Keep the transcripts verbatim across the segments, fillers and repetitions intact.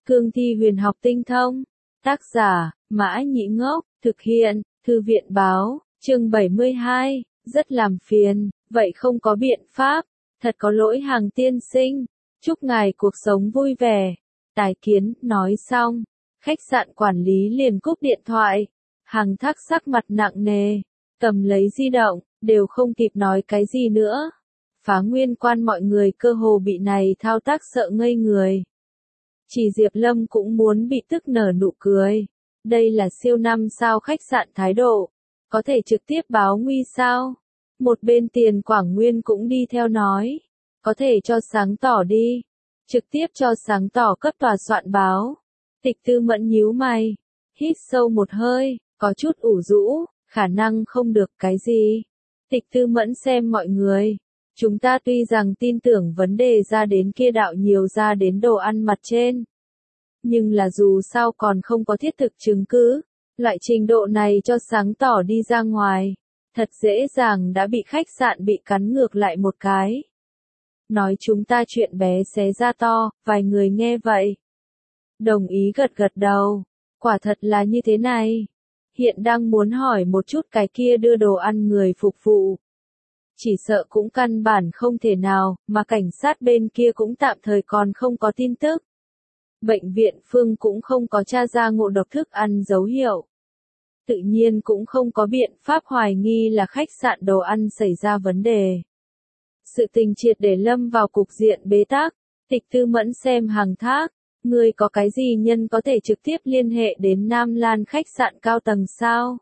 Cương thi huyền học tinh thông. Tác giả, Mã Nhĩ Ngốc, thực hiện, Thư viện Báo, chương bảy mươi hai, rất làm phiền, vậy không có biện pháp, thật có lỗi Hằng tiên sinh, chúc ngài cuộc sống vui vẻ. Tài Kiến, nói xong, khách sạn quản lý liền cúp điện thoại, Hằng Thác sắc mặt nặng nề, cầm lấy di động, đều không kịp nói cái gì nữa. Phá Nguyên Quan mọi người cơ hồ bị này thao tác sợ ngây người. Chỉ Diệp Lâm cũng muốn bị tức nở nụ cười. Đây là siêu năm sao khách sạn thái độ. Có thể trực tiếp báo nguy sao? Một bên Tiền Quảng Nguyên cũng đi theo nói. Có thể cho sáng tỏ đi. Trực tiếp cho sáng tỏ cấp tòa soạn báo. Tịch Tư Mẫn nhíu mày. Hít sâu một hơi, có chút ủ rũ, khả năng không được cái gì. Tịch Tư Mẫn xem mọi người. Chúng ta tuy rằng tin tưởng vấn đề ra đến kia đạo nhiều ra đến đồ ăn mặt trên. Nhưng là dù sao còn không có thiết thực chứng cứ. Loại trình độ này cho sáng tỏ đi ra ngoài. Thật dễ dàng đã bị khách sạn bị cắn ngược lại một cái. Nói chúng ta chuyện bé xé ra to, vài người nghe vậy. Đồng ý gật gật đầu. Quả thật là như thế này. Hiện đang muốn hỏi một chút cái kia đưa đồ ăn người phục vụ. Chỉ sợ cũng căn bản không thể nào, mà cảnh sát bên kia cũng tạm thời còn không có tin tức. Bệnh viện Phương cũng không có tra ra ngộ độc thức ăn dấu hiệu. Tự nhiên cũng không có biện pháp hoài nghi là khách sạn đồ ăn xảy ra vấn đề. Sự tình triệt để lâm vào cục diện bế tắc, Tịch Tư Mẫn xem Hằng Thác, người có cái gì nhân có thể trực tiếp liên hệ đến Nam Lan khách sạn cao tầng sao?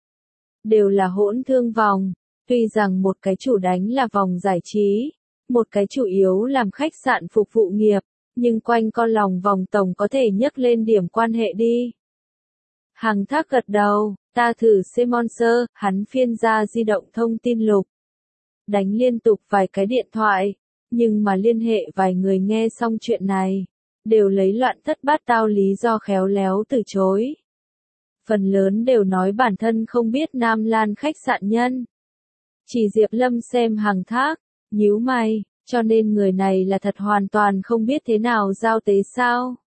Đều là hỗn thương vòng. Tuy rằng một cái chủ đánh là vòng giải trí, một cái chủ yếu làm khách sạn phục vụ nghiệp, nhưng quanh con lòng vòng tổng có thể nhấc lên điểm quan hệ đi. Hằng Thác gật đầu, ta thử Semonser, hắn phiên ra di động thông tin lục. Đánh liên tục vài cái điện thoại, nhưng mà liên hệ vài người nghe xong chuyện này, đều lấy loạn thất bát tao lý do khéo léo từ chối. Phần lớn đều nói bản thân không biết Nam Lan khách sạn nhân. Chỉ Diệp Lâm xem Hằng Thác, nhíu mày, cho nên người này là thật hoàn toàn không biết thế nào giao tế sao.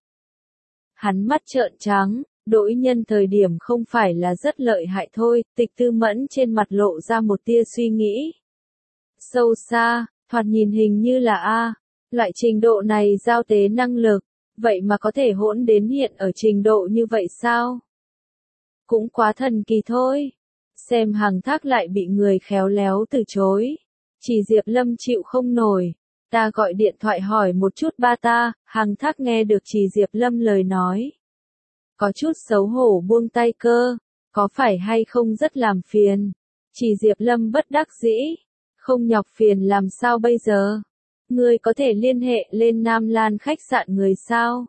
Hắn mắt trợn trắng, đổi nhân thời điểm không phải là rất lợi hại thôi, Tịch Tư Mẫn trên mặt lộ ra một tia suy nghĩ. Sâu xa, thoạt nhìn hình như là A, loại trình độ này giao tế năng lực, vậy mà có thể hỗn đến hiện ở trình độ như vậy sao? Cũng quá thần kỳ thôi. Xem Hằng Thác lại bị người khéo léo từ chối. Chỉ Diệp Lâm chịu không nổi. Ta gọi điện thoại hỏi một chút ba ta, Hằng Thác nghe được Chỉ Diệp Lâm lời nói. Có chút xấu hổ buông tay cơ, có phải hay không rất làm phiền. Chỉ Diệp Lâm bất đắc dĩ, không nhọc phiền làm sao bây giờ. Người có thể liên hệ lên Nam Lan khách sạn người sao.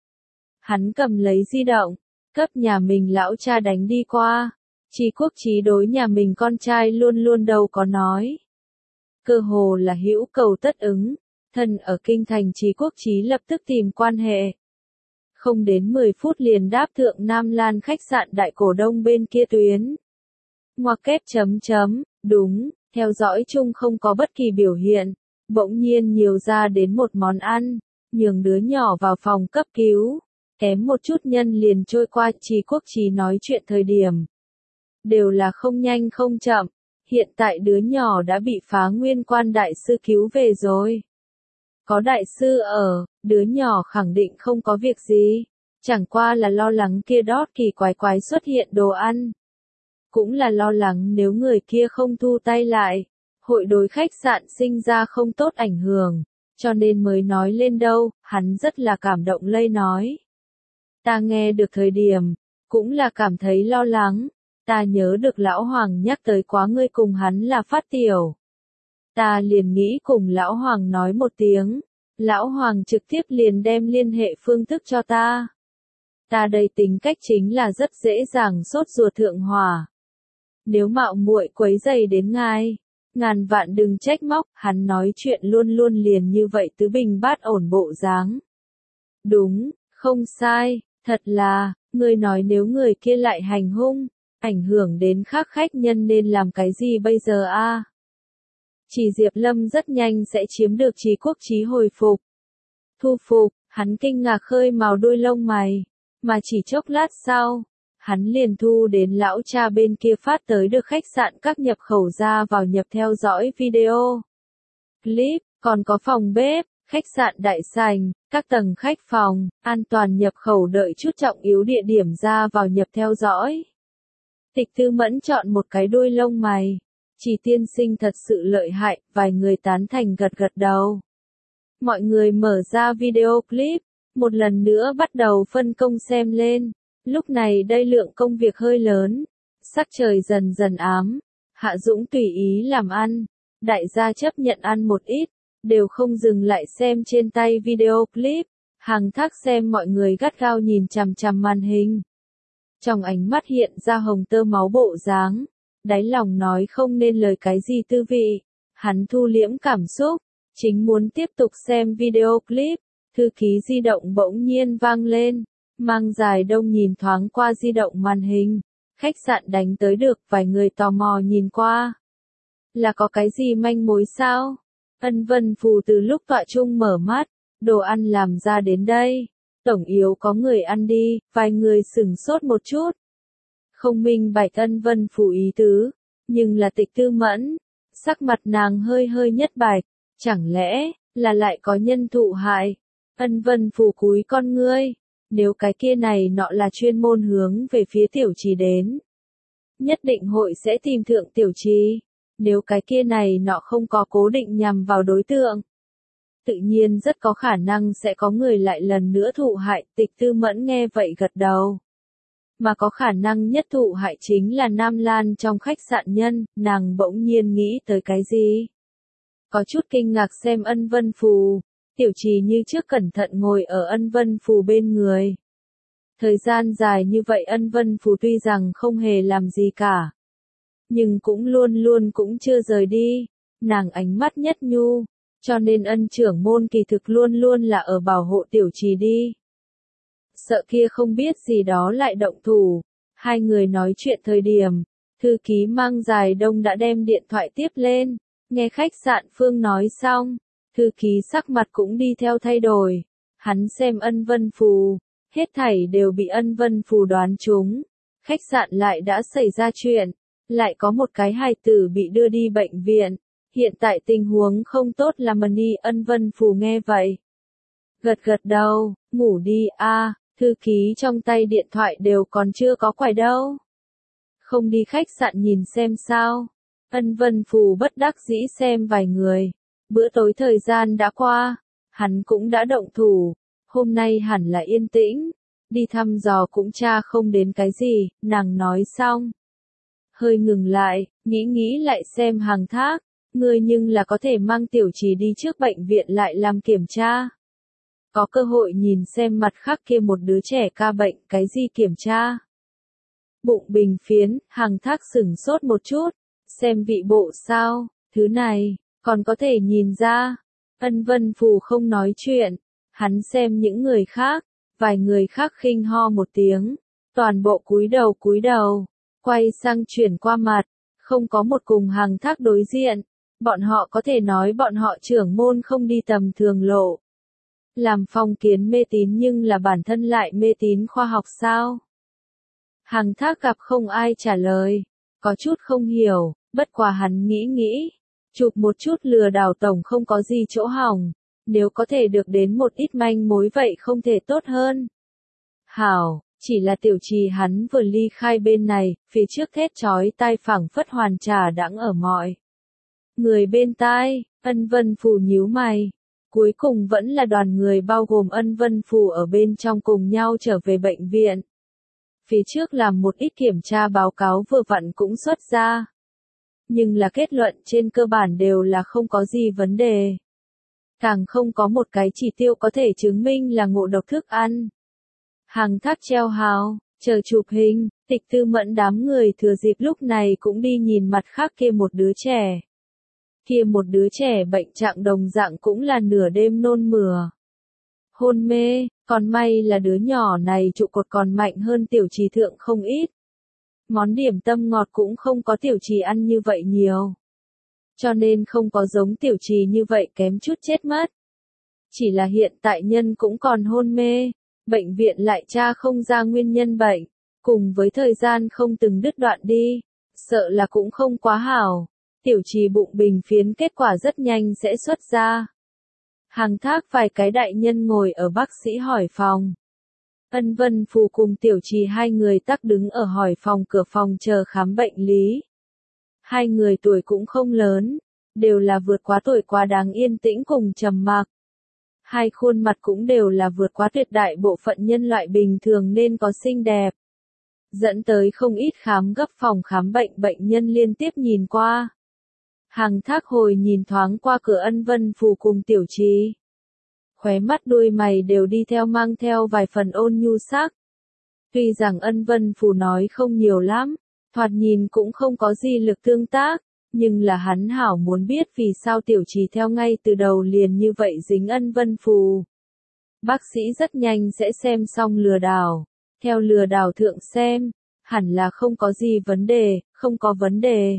Hắn cầm lấy di động, cấp nhà mình lão cha đánh đi qua. Chỉ Quốc Chí đối nhà mình con trai luôn luôn đâu có nói. Cơ hồ là hữu cầu tất ứng, thân ở kinh thành Chí Quốc Chí lập tức tìm quan hệ. Không đến mười phút liền đáp thượng Nam Lan khách sạn đại cổ đông bên kia tuyến. Ngoặc kép chấm chấm, đúng, theo dõi chung không có bất kỳ biểu hiện, bỗng nhiên nhiều ra đến một món ăn, nhường đứa nhỏ vào phòng cấp cứu, kém một chút nhân liền trôi qua. Chí Quốc Chí nói chuyện thời điểm. Đều là không nhanh không chậm, hiện tại đứa nhỏ đã bị Phá Nguyên Quan đại sư cứu về rồi. Có đại sư ở, đứa nhỏ khẳng định không có việc gì, chẳng qua là lo lắng kia đót kỳ quái quái xuất hiện đồ ăn. Cũng là lo lắng nếu người kia không thu tay lại, hội đối khách sạn sinh ra không tốt ảnh hưởng, cho nên mới nói lên đâu, hắn rất là cảm động lây nói. Ta nghe được thời điểm, cũng là cảm thấy lo lắng. Ta nhớ được Lão Hoàng nhắc tới quá ngươi cùng hắn là phát tiểu. Ta liền nghĩ cùng Lão Hoàng nói một tiếng. Lão Hoàng trực tiếp liền đem liên hệ phương thức cho ta. Ta đây tính cách chính là rất dễ dàng sốt ruột thượng hỏa. Nếu mạo muội quấy rầy đến ngài, ngàn vạn đừng trách móc, hắn nói chuyện luôn luôn liền như vậy tứ bình bát ổn bộ dáng. Đúng, không sai, thật là, ngươi nói nếu người kia lại hành hung. Ảnh hưởng đến khác khách nhân nên làm cái gì bây giờ a? À? Chỉ Diệp Lâm rất nhanh sẽ chiếm được Chí Quốc Chí hồi phục. Thu phục, Hắn kinh ngạc khơi màu đuôi lông mày, mà chỉ chốc lát sau, hắn liền thu đến lão cha bên kia phát tới được khách sạn các nhập khẩu ra vào nhập theo dõi video clip, còn có phòng bếp, khách sạn đại sảnh, các tầng khách phòng, an toàn nhập khẩu đợi chút trọng yếu địa điểm ra vào nhập theo dõi. Tịch Tư Mẫn chọn một cái đuôi lông mày. Chỉ tiên sinh thật sự lợi hại, vài người tán thành gật gật đầu. Mọi người mở ra video clip, một lần nữa bắt đầu phân công xem lên. Lúc này đây lượng công việc hơi lớn, sắc trời dần dần ám, Hạ Dũng tùy ý làm ăn, đại gia chấp nhận ăn một ít, đều không dừng lại xem trên tay video clip, Hàng Thác xem mọi người gắt gao nhìn chằm chằm màn hình. Trong ánh mắt hiện ra hồng tơ máu bộ dáng, đáy lòng nói không nên lời cái gì tư vị, hắn thu liễm cảm xúc, chính muốn tiếp tục xem video clip, thư ký di động bỗng nhiên vang lên, Mang Dài Đông nhìn thoáng qua di động màn hình, khách sạn đánh tới được, vài người tò mò nhìn qua. Là có cái gì manh mối sao? Ân Vân Phù từ lúc tọa chung mở mắt, đồ ăn làm ra đến đây. Tổng yếu có người ăn đi, vài người sửng sốt một chút. Không minh bạch Ân Vân Phù ý tứ, nhưng là Tịch Tư Mẫn. Sắc mặt nàng hơi hơi nhất bạch, chẳng lẽ, là lại có nhân thụ hại. Ân Vân Phù cúi con ngươi, nếu cái kia này nọ là chuyên môn hướng về phía tiểu trì đến. Nhất định hội sẽ tìm thượng tiểu trì, nếu cái kia này nọ không có cố định nhằm vào đối tượng. Tự nhiên rất có khả năng sẽ có người lại lần nữa thụ hại, Tịch Tư Mẫn nghe vậy gật đầu. Mà có khả năng nhất thụ hại chính là Nam Lan trong khách sạn nhân, nàng bỗng nhiên nghĩ tới cái gì. Có chút kinh ngạc xem Ân Vân Phù, tiểu trì như trước cẩn thận ngồi ở Ân Vân Phù bên người. Thời gian dài như vậy Ân Vân Phù tuy rằng không hề làm gì cả, nhưng cũng luôn luôn cũng chưa rời đi, nàng ánh mắt nhất nhu, cho nên Ân trưởng môn kỳ thực luôn luôn là ở bảo hộ tiểu trì đi. Sợ kia không biết gì đó lại động thủ, hai người nói chuyện thời điểm, thư ký Mang Dài Đông đã đem điện thoại tiếp lên, nghe khách sạn phương nói xong, thư ký sắc mặt cũng đi theo thay đổi, hắn xem Ân Vân Phù, hết thảy đều bị Ân Vân Phù đoán trúng, khách sạn lại đã xảy ra chuyện, lại có một cái hài tử bị đưa đi bệnh viện, hiện tại tình huống không tốt là Mani. Ân Vân Phù nghe vậy, gật gật đầu, ngủ đi a. Thư ký trong tay điện thoại đều còn chưa có quải đâu. Không đi khách sạn nhìn xem sao. Ân Vân Phù bất đắc dĩ xem vài người. Bữa tối thời gian đã qua, hắn cũng đã động thủ. Hôm nay hẳn là yên tĩnh. Đi thăm dò cũng tra không đến cái gì, nàng nói xong. Hơi ngừng lại, nghĩ nghĩ lại xem Hàng Thác. Ngươi nhưng là có thể mang tiểu trì đi trước bệnh viện lại làm kiểm tra. Có cơ hội nhìn xem mặt khác kia một đứa trẻ ca bệnh, cái gì kiểm tra. Bụng bình phiến, Hàng Thác sửng sốt một chút, xem vị bộ sao, thứ này, còn có thể nhìn ra. Ân Vân Phù không nói chuyện, hắn xem những người khác, vài người khác khinh ho một tiếng, toàn bộ cúi đầu cúi đầu, quay sang chuyển qua mặt, không có một cùng Hàng Thác đối diện, bọn họ có thể nói bọn họ trưởng môn không đi tầm thường lộ. Làm phong kiến mê tín nhưng là bản thân lại mê tín khoa học sao? Hàng Thác gặp không ai trả lời, có chút không hiểu, bất quá hắn nghĩ nghĩ, chụp một chút lừa đảo tổng không có gì chỗ hỏng, nếu có thể được đến một ít manh mối vậy không thể tốt hơn. Hảo, chỉ là tiểu trì hắn vừa ly khai bên này, phía trước thét chói tai phảng phất hoàn trà đãng ở mọi người bên tai. Ân Vân Phù nhíu mày. Cuối cùng vẫn là đoàn người bao gồm Ân Vân Phù ở bên trong cùng nhau trở về bệnh viện. Phía trước làm một ít kiểm tra báo cáo vừa vặn cũng xuất ra. Nhưng là kết luận trên cơ bản đều là không có gì vấn đề. Càng không có một cái chỉ tiêu có thể chứng minh là ngộ độc thức ăn. Hàng Thác treo hào, chờ chụp hình, Tịch Tư Mẫn đám người thừa dịp lúc này cũng đi nhìn mặt khác kia một đứa trẻ. Kia một đứa trẻ bệnh trạng đồng dạng cũng là nửa đêm nôn mửa. Hôn mê, còn may là đứa nhỏ này trụ cột còn mạnh hơn tiểu trì thượng không ít. Món điểm tâm ngọt cũng không có tiểu trì ăn như vậy nhiều. Cho nên không có giống tiểu trì như vậy kém chút chết mất. Chỉ là hiện tại nhân cũng còn hôn mê, bệnh viện lại tra không ra nguyên nhân bệnh, cùng với thời gian không từng đứt đoạn đi, sợ là cũng không quá hảo. Tiểu trì bụng bình phiến kết quả rất nhanh sẽ xuất ra. Hàng thác vài cái đại nhân ngồi ở bác sĩ hỏi phòng. Ân Vân Phù cùng tiểu trì hai người tắc đứng ở hỏi phòng cửa phòng chờ khám bệnh lý. Hai người tuổi cũng không lớn, đều là vượt quá tuổi quá đáng yên tĩnh cùng trầm mặc. Hai khuôn mặt cũng đều là vượt quá tuyệt đại bộ phận nhân loại bình thường nên có xinh đẹp. Dẫn tới không ít khám gấp phòng khám bệnh bệnh nhân liên tiếp nhìn qua. Hàng thác hồi nhìn thoáng qua cửa Ân Vân Phù cùng tiểu trì. Khóe mắt đuôi mày đều đi theo mang theo vài phần ôn nhu sắc. Tuy rằng Ân Vân Phù nói không nhiều lắm, thoạt nhìn cũng không có gì lực tương tác, nhưng là hắn hảo muốn biết vì sao tiểu trì theo ngay từ đầu liền như vậy dính Ân Vân Phù. Bác sĩ rất nhanh sẽ xem xong lừa đảo, theo lừa đảo thượng xem, hẳn là không có gì vấn đề, không có vấn đề.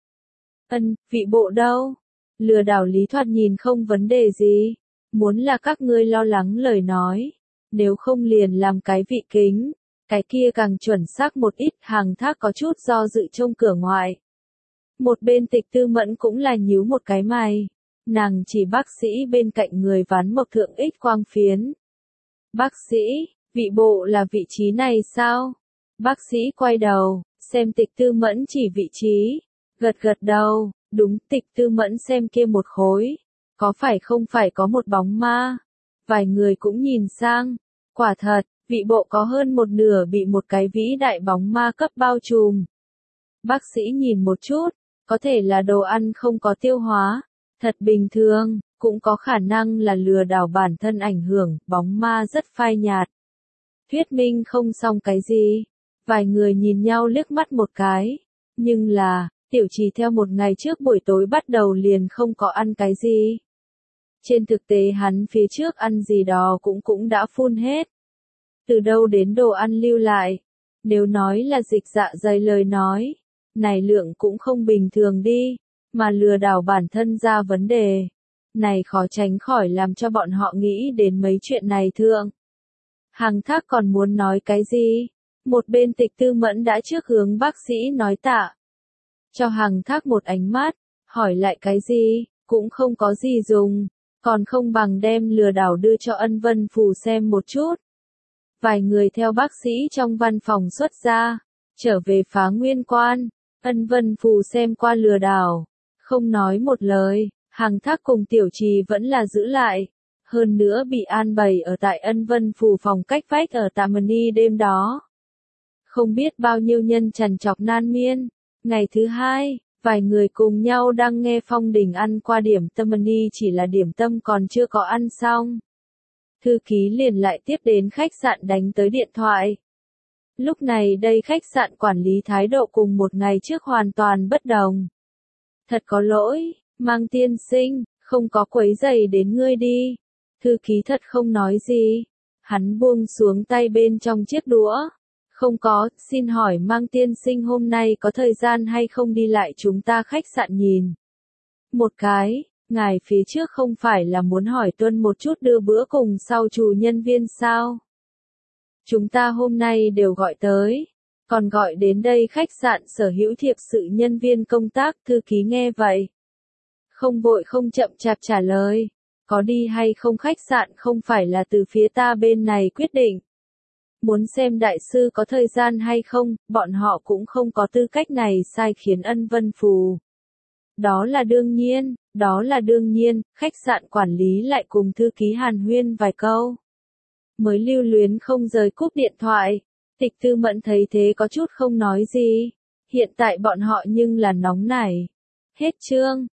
Ân, vị bộ đâu? Lừa đảo lý thoạt nhìn không vấn đề gì, muốn là các ngươi lo lắng lời nói, nếu không liền làm cái vị kính, cái kia càng chuẩn xác một ít. Hàng thác có chút do dự trông cửa ngoại. Một bên Tịch Tư Mẫn cũng là nhíu một cái mày, nàng chỉ bác sĩ bên cạnh người ván mộc thượng ích quang phiến. Bác sĩ, vị bộ là vị trí này sao? Bác sĩ quay đầu, xem Tịch Tư Mẫn chỉ vị trí, gật gật đầu, đúng. Tịch Tư Mẫn xem kia một khối, có phải không phải có một bóng ma? Vài người cũng nhìn sang, quả thật, vị bộ có hơn một nửa bị một cái vĩ đại bóng ma cấp bao trùm. Bác sĩ nhìn một chút, có thể là đồ ăn không có tiêu hóa, thật bình thường, cũng có khả năng là lừa đảo bản thân ảnh hưởng, bóng ma rất phai nhạt. Thuyết minh không xong cái gì, vài người nhìn nhau liếc mắt một cái, nhưng là, tiểu trì theo một ngày trước buổi tối bắt đầu liền không có ăn cái gì. Trên thực tế hắn phía trước ăn gì đó cũng cũng đã phun hết. Từ đâu đến đồ ăn lưu lại, nếu nói là dịch dạ dày lời nói, này lượng cũng không bình thường đi, mà lừa đảo bản thân ra vấn đề. Này khó tránh khỏi làm cho bọn họ nghĩ đến mấy chuyện này thượng. Hàng thác còn muốn nói cái gì? Một bên Tịch Tư Mẫn đã trước hướng bác sĩ nói tạ. Cho hàng thác một ánh mắt, hỏi lại cái gì, cũng không có gì dùng, còn không bằng đem lừa đảo đưa cho Ân Vân Phù xem một chút. Vài người theo bác sĩ trong văn phòng xuất ra, trở về Phá Nguyên Quan. Ân Vân Phù xem qua lừa đảo, không nói một lời. Hàng thác cùng tiểu trì vẫn là giữ lại, hơn nữa bị an bày ở tại Ân Vân Phù phòng cách vách ở Tammany đêm đó. Không biết bao nhiêu nhân trằn trọc nan miên. Ngày thứ hai, vài người cùng nhau đang nghe Phong Đình ăn qua điểm Tammany, chỉ là điểm tâm còn chưa có ăn xong. Thư ký liền lại tiếp đến khách sạn đánh tới điện thoại. Lúc này đây khách sạn quản lý thái độ cùng một ngày trước hoàn toàn bất đồng. Thật có lỗi, Mang tiên sinh, không có quấy rầy đến ngươi đi. Thư ký thật không nói gì. Hắn buông xuống tay bên trong chiếc đũa. Không có, xin hỏi Mang tiên sinh hôm nay có thời gian hay không đi lại chúng ta khách sạn nhìn. Một cái, ngài phía trước không phải là muốn hỏi Tuân một chút đưa bữa cùng sau chủ nhân viên sao? Chúng ta hôm nay đều gọi tới, còn gọi đến đây khách sạn sở hữu thiệp sự nhân viên công tác. Thư ký nghe vậy, không vội không chậm chạp trả lời, có đi hay không khách sạn không phải là từ phía ta bên này quyết định. Muốn xem đại sư có thời gian hay không, bọn họ cũng không có tư cách này sai khiến Ân Vân Phù. Đó là đương nhiên, đó là đương nhiên. Khách sạn quản lý lại cùng thư ký hàn huyên vài câu, mới lưu luyến không rời cúp điện thoại. Tịch Tư Mẫn thấy thế có chút không nói gì. Hiện tại bọn họ nhưng là nóng nảy. Hết chương.